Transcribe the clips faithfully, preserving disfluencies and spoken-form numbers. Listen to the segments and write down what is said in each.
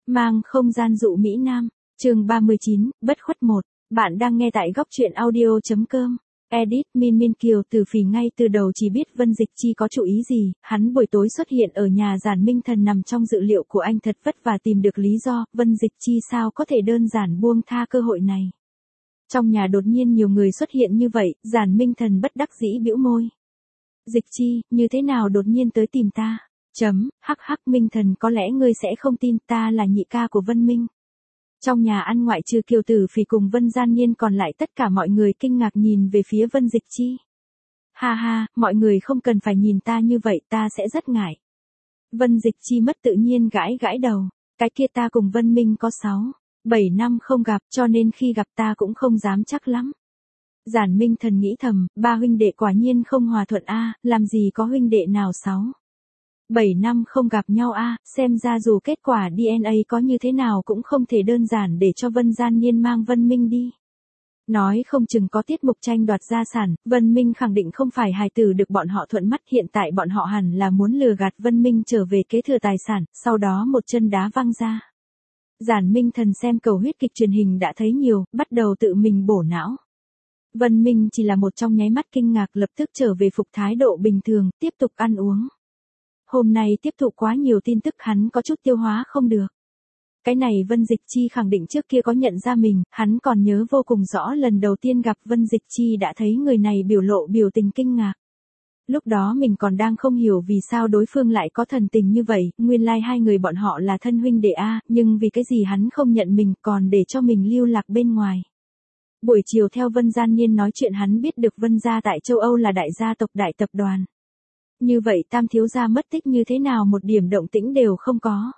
Mang không gian dụ Mỹ Nam, chương ba mươi chín, bất khuất một. Bạn đang nghe tại góc truyện audio.com. Edit Min Min Kiều Từ Phì ngay từ đầu chỉ biết Vân Dịch Chi có chủ ý gì, hắn buổi tối xuất hiện ở nhà Giản Minh Thần nằm trong dự liệu của anh thật vất vả tìm được lý do, Vân Dịch Chi sao có thể đơn giản buông tha cơ hội này. Trong nhà đột nhiên nhiều người xuất hiện như vậy, Giản Minh Thần bất đắc dĩ bĩu môi. Dịch Chi, như thế nào đột nhiên tới tìm ta? Chấm, hắc hắc Minh Thần có lẽ ngươi sẽ không tin ta là nhị ca của Vân Minh. Trong nhà ăn ngoại trừ Kiều Tử Phì cùng Vân Gian Nhiên còn lại tất cả mọi người kinh ngạc nhìn về phía Vân Dịch Chi. Ha ha, mọi người không cần phải nhìn ta như vậy, ta sẽ rất ngại. Vân Dịch Chi mất tự nhiên gãi gãi đầu, cái kia ta cùng Vân Minh có sáu, bảy năm không gặp cho nên khi gặp ta cũng không dám chắc lắm. Giản Minh Thần nghĩ thầm, ba huynh đệ quả nhiên không hòa thuận a, làm gì có huynh đệ nào sáu, bảy năm không gặp nhau a, xem ra dù kết quả đê en a có như thế nào cũng không thể đơn giản để cho Vân Gian Nhiên mang Vân Minh đi. Nói không chừng có tiết mục tranh đoạt gia sản, Vân Minh khẳng định không phải hài tử được bọn họ thuận mắt, hiện tại bọn họ hẳn là muốn lừa gạt Vân Minh trở về kế thừa tài sản, sau đó một chân đá văng ra. Giản Minh Thần xem cầu huyết kịch truyền hình đã thấy nhiều, bắt đầu tự mình bổ não. Vân Minh chỉ là một trong nháy mắt kinh ngạc lập tức trở về phục thái độ bình thường, tiếp tục ăn uống. Hôm nay tiếp thụ quá nhiều tin tức hắn có chút tiêu hóa không được. Cái này Vân Dịch Chi khẳng định trước kia có nhận ra mình, hắn còn nhớ vô cùng rõ lần đầu tiên gặp Vân Dịch Chi đã thấy người này biểu lộ biểu tình kinh ngạc. Lúc đó mình còn đang không hiểu vì sao đối phương lại có thần tình như vậy, nguyên lai like hai người bọn họ là thân huynh đệ a, nhưng vì cái gì hắn không nhận mình còn để cho mình lưu lạc bên ngoài. Buổi chiều theo Vân Gian Nhiên nói chuyện hắn biết được Vân gia tại châu Âu là đại gia tộc đại tập đoàn. Như vậy tam thiếu gia mất tích như thế nào một điểm động tĩnh đều không có.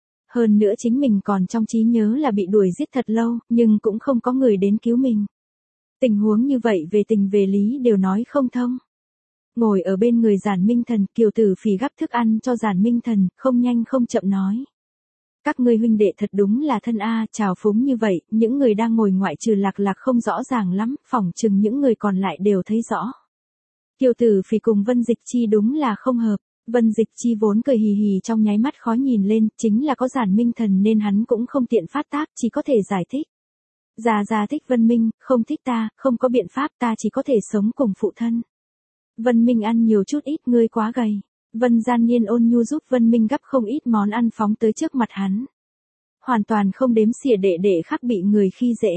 Hơn nữa chính mình còn trong trí nhớ là bị đuổi giết thật lâu, nhưng cũng không có người đến cứu mình. Tình huống như vậy về tình về lý đều nói không thông. Ngồi ở bên người Giản Minh Thần, Kiều Tử Phì gắp thức ăn cho Giản Minh Thần, không nhanh không chậm nói. Các ngươi huynh đệ thật đúng là thân a, trào phúng như vậy, những người đang ngồi ngoại trừ Lạc Lạc không rõ ràng lắm, phỏng chừng những người còn lại đều thấy rõ. Kiều Tử Phì cùng Vân Dịch Chi đúng là không hợp, Vân Dịch Chi vốn cười hì hì trong nháy mắt khó nhìn lên, chính là có Giản Minh Thần nên hắn cũng không tiện phát tác, chỉ có thể giải thích. Già già thích Vân Minh, không thích ta, không có biện pháp, ta chỉ có thể sống cùng phụ thân. Vân Minh ăn nhiều chút ít, ngươi quá gầy. Vân Gian Nhiên ôn nhu giúp Vân Minh gắp không ít món ăn phóng tới trước mặt hắn. Hoàn toàn không đếm xỉa đệ đệ khác bị người khi dễ.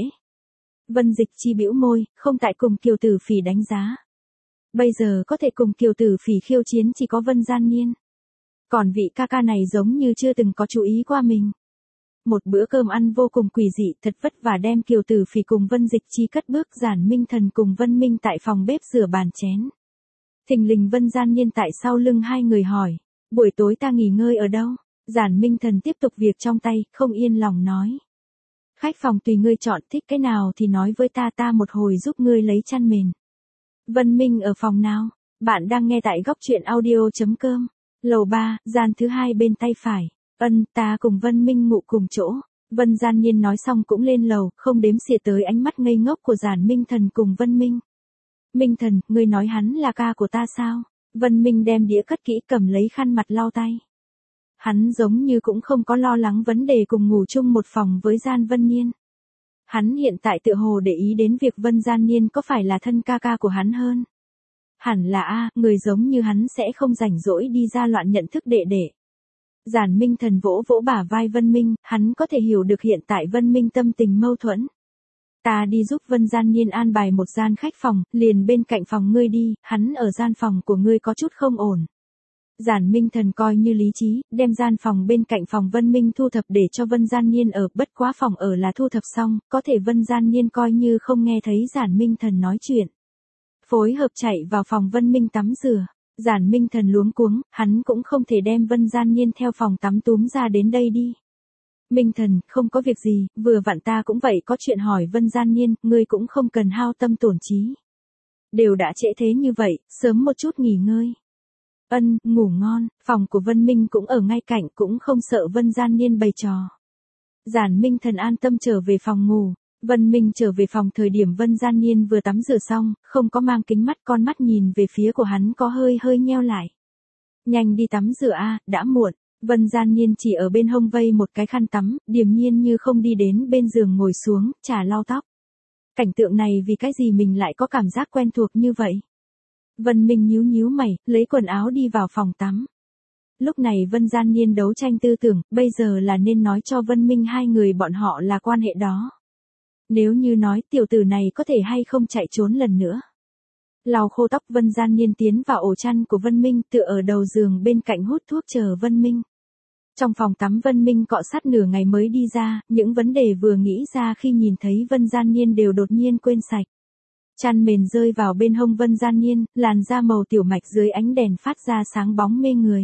Vân Dịch Chi bĩu môi, không tại cùng Kiều Tử Phì đánh giá. Bây giờ có thể cùng Kiều Tử Phì khiêu chiến chỉ có Vân Gian Nhiên. Còn vị ca ca này giống như chưa từng có chú ý qua mình. Một bữa cơm ăn vô cùng quỷ dị, thật vất vả đem Kiều Tử Phì cùng Vân Dịch Chi cất bước. Giản Minh Thần cùng Vân Minh tại phòng bếp rửa bàn chén. Thình lình Vân Gian Nhiên tại sau lưng hai người hỏi, buổi tối ta nghỉ ngơi ở đâu? Giản Minh Thần tiếp tục việc trong tay, không yên lòng nói. Khách phòng tùy ngươi chọn, thích cái nào thì nói với ta, ta một hồi giúp ngươi lấy chăn mền. Vân Minh ở phòng nào? Bạn đang nghe tại góc truyện audio.com. Lầu ba, gian thứ hai bên tay phải. Ân, ta cùng Vân Minh ngủ cùng chỗ. Vân Gian Nhiên nói xong cũng lên lầu, không đếm xỉa tới ánh mắt ngây ngốc của Giản Minh Thần cùng Vân Minh. Minh Thần, ngươi nói hắn là ca của ta sao? Vân Minh đem đĩa cất kỹ cầm lấy khăn mặt lau tay. Hắn giống như cũng không có lo lắng vấn đề cùng ngủ chung một phòng với Gian Vân Nhiên. Hắn hiện tại tựa hồ để ý đến việc Vân Gian Nhiên có phải là thân ca ca của hắn hơn. Hẳn là a, người giống như hắn sẽ không rảnh rỗi đi ra loạn nhận thức đệ đệ. Giản Minh Thần vỗ vỗ bả vai Vân Minh, hắn có thể hiểu được hiện tại Vân Minh tâm tình mâu thuẫn. Ta đi giúp Vân Gian Nhiên an bài một gian khách phòng, liền bên cạnh phòng ngươi đi, hắn ở gian phòng của ngươi có chút không ổn. Giản Minh Thần coi như lý trí, đem gian phòng bên cạnh phòng Vân Minh thu thập để cho Vân Gian Nhiên ở, bất quá phòng ở là thu thập xong, có thể Vân Gian Nhiên coi như không nghe thấy Giản Minh Thần nói chuyện. Phối hợp chạy vào phòng Vân Minh tắm rửa, Giản Minh Thần luống cuống, hắn cũng không thể đem Vân Gian Nhiên theo phòng tắm túm ra đến đây đi. Minh Thần, không có việc gì, vừa vặn ta cũng vậy có chuyện hỏi Vân Gian Nhiên, ngươi cũng không cần hao tâm tổn trí. Đều đã trễ thế như vậy, sớm một chút nghỉ ngơi. Ân, ngủ ngon, phòng của Vân Minh cũng ở ngay cạnh, cũng không sợ Vân Gian Nhiên bày trò. Giản Minh Thần an tâm trở về phòng ngủ, Vân Minh trở về phòng thời điểm Vân Gian Nhiên vừa tắm rửa xong, không có mang kính mắt, con mắt nhìn về phía của hắn có hơi hơi nheo lại. Nhanh đi tắm rửa a, đã muộn. Vân Gian Nhiên chỉ ở bên hông vây một cái khăn tắm, điềm nhiên như không đi đến bên giường ngồi xuống, trà lau tóc. Cảnh tượng này vì cái gì mình lại có cảm giác quen thuộc như vậy? Vân Minh nhíu nhíu mày, lấy quần áo đi vào phòng tắm. Lúc này Vân Gian Nhiên đấu tranh tư tưởng, bây giờ là nên nói cho Vân Minh hai người bọn họ là quan hệ đó. Nếu như nói tiểu tử này có thể hay không chạy trốn lần nữa. Lau khô tóc, Vân Gian Nhiên tiến vào ổ chăn của Vân Minh, tựa ở đầu giường bên cạnh hút thuốc chờ Vân Minh. Trong phòng tắm Vân Minh cọ sát nửa ngày mới đi ra, những vấn đề vừa nghĩ ra khi nhìn thấy Vân Gian Nhiên đều đột nhiên quên sạch. Chăn mền rơi vào bên hông Vân Gian Nhiên, làn da màu tiểu mạch dưới ánh đèn phát ra sáng bóng mê người.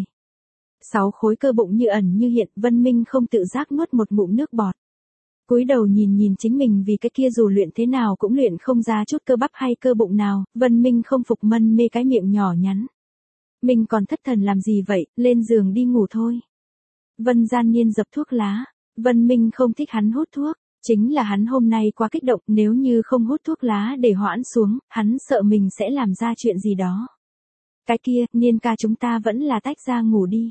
Sáu khối cơ bụng như ẩn như hiện, Vân Minh không tự giác nuốt một ngụm nước bọt. Cúi đầu nhìn nhìn chính mình vì cái kia dù luyện thế nào cũng luyện không ra chút cơ bắp hay cơ bụng nào, Vân Minh không phục mân mê cái miệng nhỏ nhắn. Mình còn thất thần làm gì vậy, lên giường đi ngủ thôi. Vân Gian Nhiên dập thuốc lá, Vân Minh không thích hắn hút thuốc, chính là hắn hôm nay quá kích động, nếu như không hút thuốc lá để hoãn xuống, hắn sợ mình sẽ làm ra chuyện gì đó. Cái kia, Nhiên ca chúng ta vẫn là tách ra ngủ đi.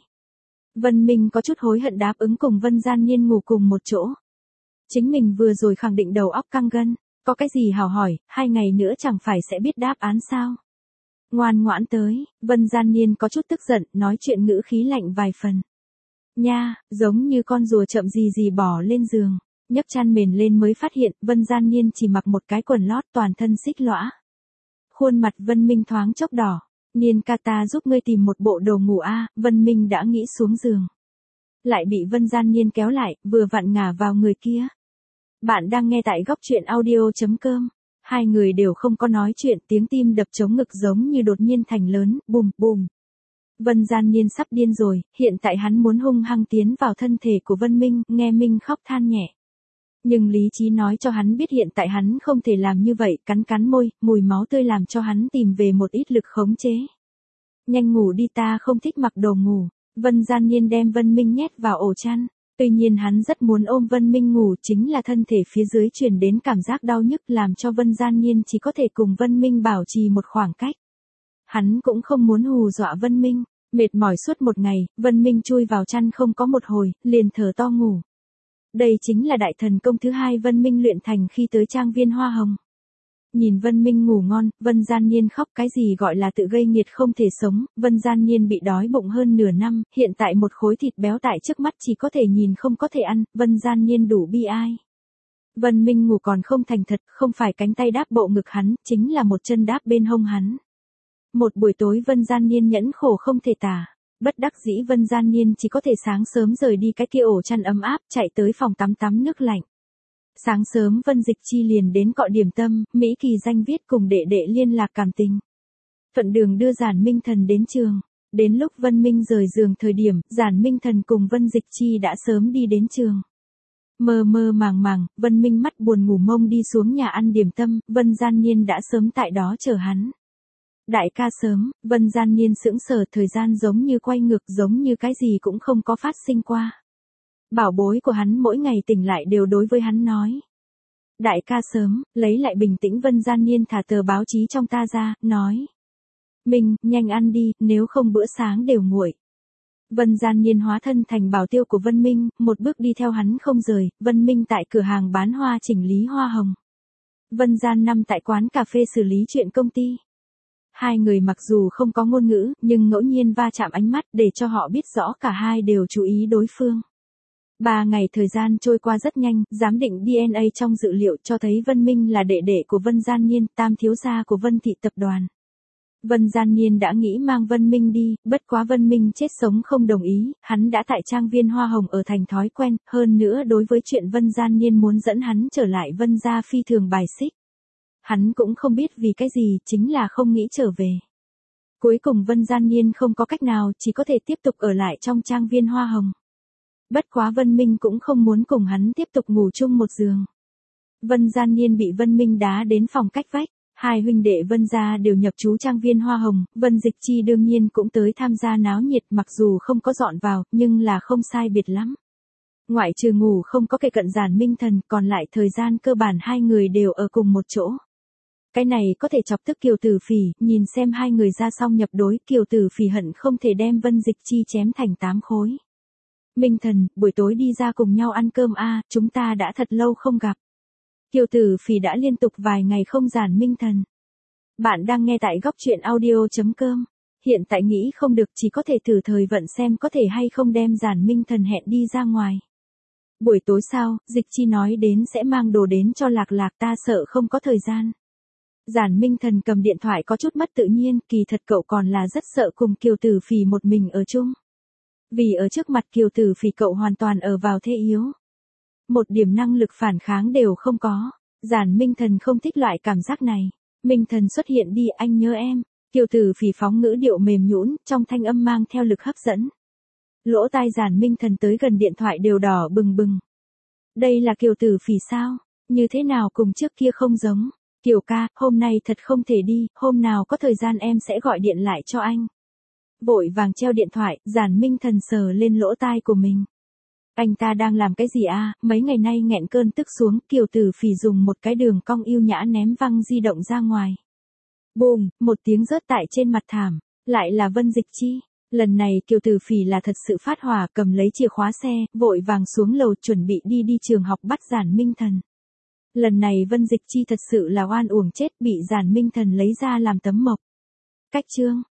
Vân Minh có chút hối hận đáp ứng cùng Vân Gian Nhiên ngủ cùng một chỗ. Chính mình vừa rồi khẳng định đầu óc căng gân, có cái gì hào hỏi, hai ngày nữa chẳng phải sẽ biết đáp án sao. Ngoan ngoãn tới, Vân Gian Nhiên có chút tức giận, nói chuyện ngữ khí lạnh vài phần. Nha, giống như con rùa chậm gì gì bỏ lên giường, nhấc chăn mền lên mới phát hiện, Vân Gian Nhiên chỉ mặc một cái quần lót toàn thân xích lõa. Khuôn mặt Vân Minh thoáng chốc đỏ, Nhiên ca ta giúp ngươi tìm một bộ đồ ngủ a, Vân Minh đã nghĩ xuống giường. Lại bị Vân Gian Nhiên kéo lại, vừa vặn ngả vào người kia. Bạn đang nghe tại góc truyện audio.com. Hai người đều không có nói chuyện, tiếng tim đập trống ngực giống như đột nhiên thành lớn, bùm bùm. Vân Gian Nhiên sắp điên rồi, hiện tại hắn muốn hung hăng tiến vào thân thể của Vân Minh, nghe Minh khóc than nhẹ. Nhưng lý trí nói cho hắn biết hiện tại hắn không thể làm như vậy, cắn cắn môi, mùi máu tươi làm cho hắn tìm về một ít lực khống chế. Nhanh ngủ đi, ta không thích mặc đồ ngủ. Vân Gian Nhiên đem Vân Minh nhét vào ổ chăn. Tuy nhiên hắn rất muốn ôm Vân Minh ngủ, chính là thân thể phía dưới truyền đến cảm giác đau nhức làm cho Vân Gian Nhiên chỉ có thể cùng Vân Minh bảo trì một khoảng cách. Hắn cũng không muốn hù dọa Vân Minh, mệt mỏi suốt một ngày, Vân Minh chui vào chăn không có một hồi, liền thở to ngủ. Đây chính là đại thần công thứ hai Vân Minh luyện thành khi tới trang viên Hoa Hồng. Nhìn Vân Minh ngủ ngon, Vân Gian Nhiên khóc, cái gì gọi là tự gây nghiệt không thể sống, Vân Gian Nhiên bị đói bụng hơn nửa năm, hiện tại một khối thịt béo tại trước mắt chỉ có thể nhìn không có thể ăn, Vân Gian Nhiên đủ bi ai. Vân Minh ngủ còn không thành thật, không phải cánh tay đáp bộ ngực hắn, chính là một chân đáp bên hông hắn. Một buổi tối Vân Gian Nhiên nhẫn khổ không thể tả, bất đắc dĩ Vân Gian Nhiên chỉ có thể sáng sớm rời đi cái kia ổ chăn ấm áp, chạy tới phòng tắm tắm nước lạnh. Sáng sớm Vân Dịch Chi liền đến cọ điểm tâm, Mỹ Kỳ Danh viết cùng đệ đệ liên lạc cảm tình. Thuận đường đưa Giản Minh Thần đến trường. Đến lúc Vân Minh rời giường thời điểm, Giản Minh Thần cùng Vân Dịch Chi đã sớm đi đến trường. Mơ mơ màng màng, Vân Minh mắt buồn ngủ mông đi xuống nhà ăn điểm tâm, Vân Gian Nhiên đã sớm tại đó chờ hắn. Đại ca sớm, Vân Gian Nhiên sững sờ, thời gian giống như quay ngược, giống như cái gì cũng không có phát sinh qua. Bảo bối của hắn mỗi ngày tỉnh lại đều đối với hắn nói. Đại ca sớm, lấy lại bình tĩnh, Vân Gian Nhiên thả tờ báo chí trong ta ra, nói. Minh, nhanh ăn đi, nếu không bữa sáng đều nguội. Vân Gian Nhiên hóa thân thành bảo tiêu của Vân Minh, một bước đi theo hắn không rời, Vân Minh tại cửa hàng bán hoa chỉnh lý hoa hồng. Vân Gian Năm tại quán cà phê xử lý chuyện công ty. Hai người mặc dù không có ngôn ngữ, nhưng ngẫu nhiên va chạm ánh mắt để cho họ biết rõ cả hai đều chú ý đối phương. Ba ngày thời gian trôi qua rất nhanh, giám định đê en a trong dữ liệu cho thấy Vân Minh là đệ đệ của Vân Gian Nhiên, tam thiếu gia của Vân Thị Tập đoàn. Vân Gian Nhiên đã nghĩ mang Vân Minh đi, bất quá Vân Minh chết sống không đồng ý, hắn đã tại trang viên Hoa Hồng ở thành thói quen, hơn nữa đối với chuyện Vân Gian Nhiên muốn dẫn hắn trở lại Vân gia phi thường bài xích. Hắn cũng không biết vì cái gì, chính là không nghĩ trở về. Cuối cùng Vân Gian Nhiên không có cách nào, chỉ có thể tiếp tục ở lại trong trang viên Hoa Hồng. Bất quá Vân Minh cũng không muốn cùng hắn tiếp tục ngủ chung một giường. Vân Gian Nhiên bị Vân Minh đá đến phòng cách vách, hai huynh đệ Vân gia đều nhập trú trang viên Hoa Hồng, Vân Dịch Chi đương nhiên cũng tới tham gia náo nhiệt, mặc dù không có dọn vào, nhưng là không sai biệt lắm. Ngoại trừ ngủ không có kể cận Giản Minh Thần, còn lại thời gian cơ bản hai người đều ở cùng một chỗ. Cái này có thể chọc tức Kiều Tử Phỉ, nhìn xem hai người ra xong nhập đối, Kiều Tử Phỉ hận không thể đem Vân Dịch Chi chém thành tám khối. Minh Thần, buổi tối đi ra cùng nhau ăn cơm a, chúng ta đã thật lâu không gặp. Kiều Tử Phỉ đã liên tục vài ngày không giản Minh Thần. Bạn đang nghe tại góc truyện audio.com. Hiện tại nghĩ không được chỉ có thể thử thời vận xem có thể hay không đem giản Minh Thần hẹn đi ra ngoài. Buổi tối sau, Dịch Chi nói đến sẽ mang đồ đến cho Lạc Lạc, ta sợ không có thời gian. Giản Minh Thần cầm điện thoại có chút mất tự nhiên, kỳ thật cậu còn là rất sợ cùng Kiều Tử Phỉ một mình ở chung. Vì ở trước mặt Kiều Tử Phỉ cậu hoàn toàn ở vào thế yếu. Một điểm năng lực phản kháng đều không có. Giản Minh Thần không thích loại cảm giác này. Minh Thần xuất hiện đi, anh nhớ em. Kiều Tử Phỉ phóng ngữ điệu mềm nhũn, trong thanh âm mang theo lực hấp dẫn. Lỗ tai Giản Minh Thần tới gần điện thoại đều đỏ bừng bừng. Đây là Kiều Tử Phỉ sao? Như thế nào cùng trước kia không giống? Kiều ca, hôm nay thật không thể đi, hôm nào có thời gian em sẽ gọi điện lại cho anh. Vội vàng treo điện thoại, Giản Minh Thần sờ lên lỗ tai của mình. Anh ta đang làm cái gì a? Mấy ngày nay nghẹn cơn tức xuống, Kiều Tử Phỉ dùng một cái đường cong yêu nhã ném văng di động ra ngoài. Bùm, một tiếng rớt tại trên mặt thảm, lại là Vân Dịch Chi. Lần này Kiều Tử Phỉ là thật sự phát hỏa, cầm lấy chìa khóa xe, vội vàng xuống lầu chuẩn bị đi đi trường học bắt Giản Minh Thần. Lần này Vân Dịch Chi thật sự là oan uổng chết, bị Giản Minh Thần lấy ra làm tấm mộc. Cách chương